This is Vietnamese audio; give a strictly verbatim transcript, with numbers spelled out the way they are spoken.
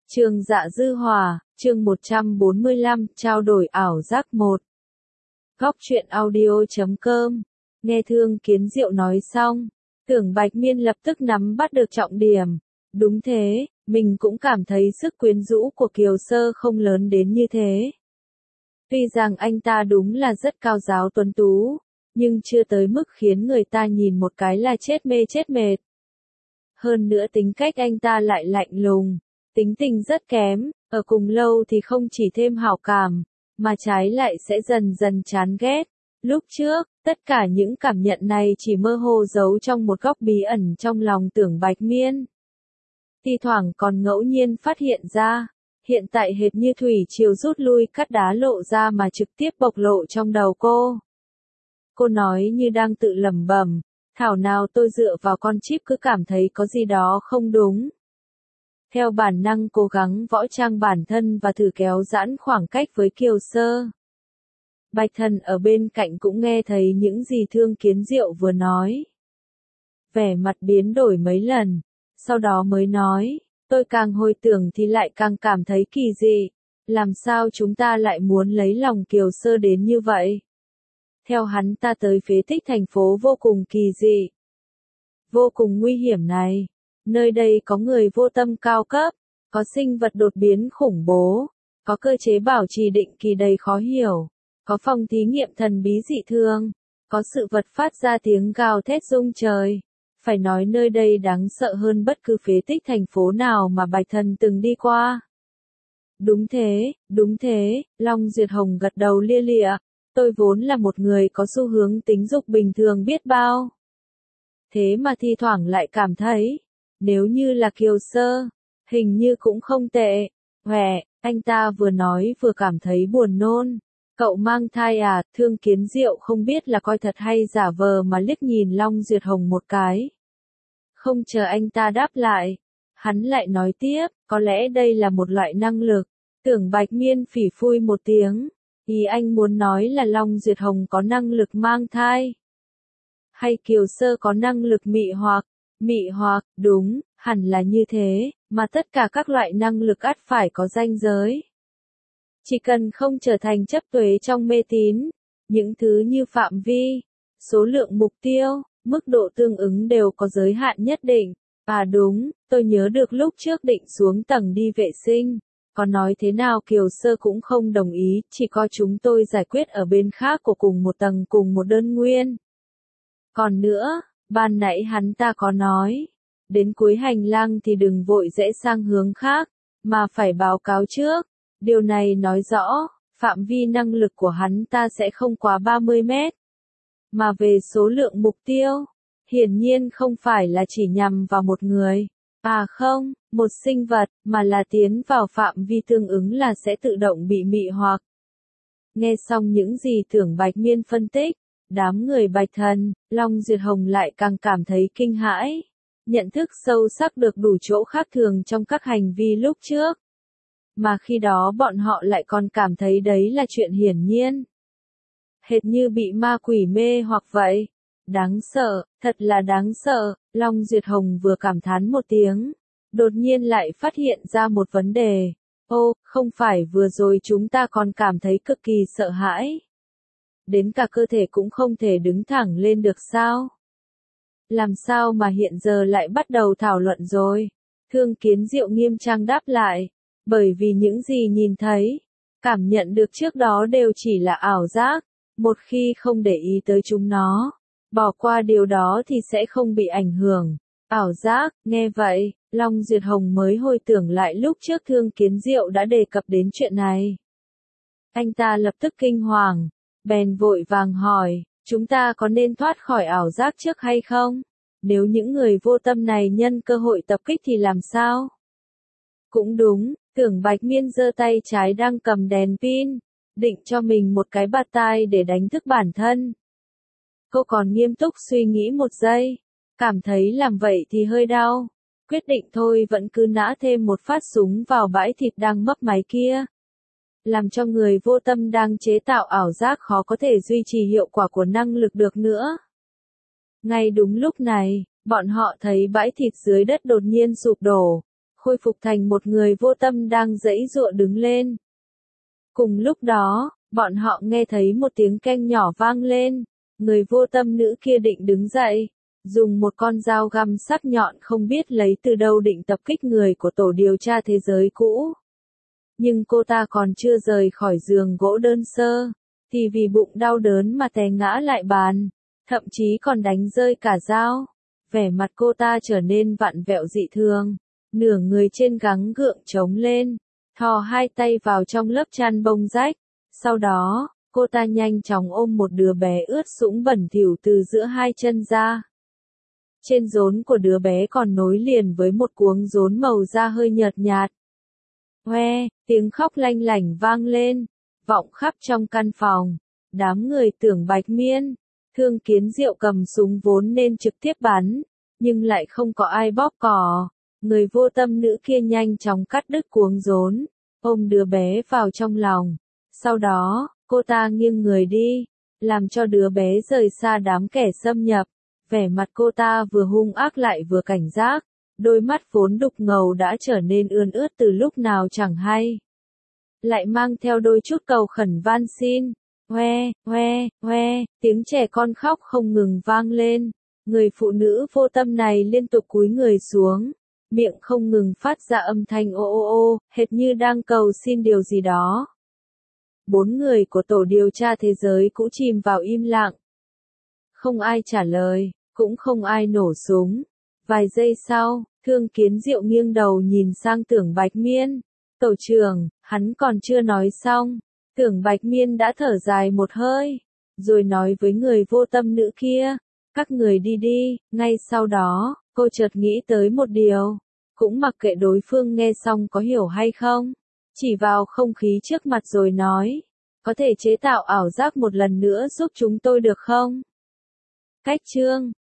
Trường Dạ Dư Hòa, chương một trăm bốn mươi lăm, trao đổi ảo giác một. Góc truyện audio chấm com. Nghe Thương Kiến Diệu nói xong, Tưởng Bạch Miên lập tức nắm bắt được trọng điểm. Đúng thế, mình cũng cảm thấy sức quyến rũ của Kiều Sơ không lớn đến như thế. Tuy rằng anh ta đúng là rất cao giáo tuấn tú, nhưng chưa tới mức khiến người ta nhìn một cái là chết mê chết mệt. Hơn nữa tính cách anh ta lại lạnh lùng, tính tình rất kém, ở cùng lâu thì không chỉ thêm hảo cảm, mà trái lại sẽ dần dần chán ghét. Lúc trước, tất cả những cảm nhận này chỉ mơ hồ giấu trong một góc bí ẩn trong lòng Tưởng Bạch Miên. Thi thoảng còn ngẫu nhiên phát hiện ra, hiện tại hệt như thủy triều rút lui cắt đá lộ ra mà trực tiếp bộc lộ trong đầu cô. Cô nói như đang tự lẩm bẩm, thảo nào tôi dựa vào con chip cứ cảm thấy có gì đó không đúng. Theo bản năng cố gắng võ trang bản thân và thử kéo giãn khoảng cách với Kiều Sơ. Bạch Thần ở bên cạnh cũng nghe thấy những gì Thương Kiến Diệu vừa nói. Vẻ mặt biến đổi mấy lần, sau đó mới nói, tôi càng hồi tưởng thì lại càng cảm thấy kỳ dị, làm sao chúng ta lại muốn lấy lòng Kiều Sơ đến như vậy? Theo hắn ta tới phế tích thành phố vô cùng kỳ dị, vô cùng nguy hiểm này. Nơi đây có người vô tâm cao cấp, có sinh vật đột biến khủng bố, có cơ chế bảo trì định kỳ đầy khó hiểu, có phòng thí nghiệm thần bí dị thường, có sự vật phát ra tiếng gào thét rung trời. Phải nói nơi đây đáng sợ hơn bất cứ phế tích thành phố nào mà Bạch Thần từng đi qua. Đúng thế, đúng thế, Long Duyệt Hồng gật đầu lia lịa, tôi vốn là một người có xu hướng tính dục bình thường biết bao. Thế mà thi thoảng lại cảm thấy, nếu như là Kiều Sơ, hình như cũng không tệ. Hòe, anh ta vừa nói vừa cảm thấy buồn nôn. Cậu mang thai à? Thương Kiến Diệu không biết là coi thật hay giả vờ mà liếc nhìn Long Duyệt Hồng một cái. Không chờ anh ta đáp lại, hắn lại nói tiếp, có lẽ đây là một loại năng lực. Tưởng Bạch Miên phỉ phui một tiếng, ý anh muốn nói là Long Duyệt Hồng có năng lực mang thai. Hay Kiều Sơ có năng lực mị hoặc? Mị hoặc, đúng, hẳn là như thế, mà tất cả các loại năng lực ắt phải có ranh giới. Chỉ cần không trở thành chấp tuế trong mê tín, những thứ như phạm vi, số lượng mục tiêu, mức độ tương ứng đều có giới hạn nhất định. À đúng, tôi nhớ được lúc trước định xuống tầng đi vệ sinh, có nói thế nào Kiều Sơ cũng không đồng ý, chỉ coi chúng tôi giải quyết ở bên khác của cùng một tầng cùng một đơn nguyên. Còn nữa, ban nãy hắn ta có nói, đến cuối hành lang thì đừng vội rẽ sang hướng khác, mà phải báo cáo trước. Điều này nói rõ, phạm vi năng lực của hắn ta sẽ không quá ba mươi mét. Mà về số lượng mục tiêu, hiển nhiên không phải là chỉ nhằm vào một người, à không, một sinh vật, mà là tiến vào phạm vi tương ứng là sẽ tự động bị mị hoặc. Nghe xong những gì Tưởng Bạch Miên phân tích, đám người Bạch Thần, Long Duyệt Hồng lại càng cảm thấy kinh hãi, nhận thức sâu sắc được đủ chỗ khác thường trong các hành vi lúc trước. Mà khi đó bọn họ lại còn cảm thấy đấy là chuyện hiển nhiên. Hệt như bị ma quỷ mê hoặc vậy. Đáng sợ, thật là đáng sợ, Long Duyệt Hồng vừa cảm thán một tiếng, đột nhiên lại phát hiện ra một vấn đề. Ô, không phải vừa rồi chúng ta còn cảm thấy cực kỳ sợ hãi. Đến cả cơ thể cũng không thể đứng thẳng lên được sao? Làm sao mà hiện giờ lại bắt đầu thảo luận rồi? Thương Kiến Diệu nghiêm trang đáp lại. Bởi vì những gì nhìn thấy, cảm nhận được trước đó đều chỉ là ảo giác, một khi không để ý tới chúng nó, bỏ qua điều đó thì sẽ không bị ảnh hưởng. Ảo giác, nghe vậy, Long Duyệt Hồng mới hồi tưởng lại lúc trước Thương Kiến Diệu đã đề cập đến chuyện này. Anh ta lập tức kinh hoàng, bèn vội vàng hỏi, chúng ta có nên thoát khỏi ảo giác trước hay không? Nếu những người vô tâm này nhân cơ hội tập kích thì làm sao? Cũng đúng. Tưởng Bạch Miên giơ tay trái đang cầm đèn pin, định cho mình một cái bạt tai để đánh thức bản thân. Cô còn nghiêm túc suy nghĩ một giây, cảm thấy làm vậy thì hơi đau, quyết định thôi vẫn cứ nã thêm một phát súng vào bãi thịt đang mấp máy kia. Làm cho người vô tâm đang chế tạo ảo giác khó có thể duy trì hiệu quả của năng lực được nữa. Ngay đúng lúc này, bọn họ thấy bãi thịt dưới đất đột nhiên sụp đổ. khôi phục thành một người vô tâm đang giãy giụa đứng lên. Cùng lúc đó, bọn họ nghe thấy một tiếng keng nhỏ vang lên, người vô tâm nữ kia định đứng dậy, dùng một con dao găm sắc nhọn không biết lấy từ đâu định tập kích người của tổ điều tra thế giới cũ. Nhưng cô ta còn chưa rời khỏi giường gỗ đơn sơ, thì vì bụng đau đớn mà té ngã lại bàn, thậm chí còn đánh rơi cả dao. Vẻ mặt cô ta trở nên vặn vẹo dị thường, nửa người trên gắng gượng trống lên, thò hai tay vào trong lớp chăn bông rách. Sau đó, cô ta nhanh chóng ôm một đứa bé ướt sũng bẩn thỉu từ giữa hai chân ra. Trên rốn của đứa bé còn nối liền với một cuống rốn màu da hơi nhợt nhạt. Hoe, tiếng khóc lanh lảnh vang lên, vọng khắp trong căn phòng. Đám người tưởng Bạch Miên, Thương Kiến Diệu cầm súng vốn nên trực tiếp bắn, nhưng lại không có ai bóp cò. Người vô tâm nữ kia nhanh chóng cắt đứt cuống rốn, ôm đứa bé vào trong lòng. Sau đó, cô ta nghiêng người đi, làm cho đứa bé rời xa đám kẻ xâm nhập. Vẻ mặt cô ta vừa hung ác lại vừa cảnh giác, đôi mắt vốn đục ngầu đã trở nên ươn ướt từ lúc nào chẳng hay. Lại mang theo đôi chút cầu khẩn van xin. Hoe, hoe, hoe, tiếng trẻ con khóc không ngừng vang lên. Người phụ nữ vô tâm này liên tục cúi người xuống, miệng không ngừng phát ra âm thanh ô ô ô, hệt như đang cầu xin điều gì đó. Bốn người của tổ điều tra thế giới cũ chìm vào im lặng. Không ai trả lời, cũng không ai nổ súng. Vài giây sau, Thương Kiến Diệu nghiêng đầu nhìn sang Tưởng Bạch Miên. Tổ trưởng, hắn còn chưa nói xong. Tưởng Bạch Miên đã thở dài một hơi, rồi nói với người vô tâm nữ kia, các người đi đi. Ngay sau đó, cô chợt nghĩ tới một điều, cũng mặc kệ đối phương nghe xong có hiểu hay không, chỉ vào không khí trước mặt rồi nói, có thể chế tạo ảo giác một lần nữa giúp chúng tôi được không? Cách chương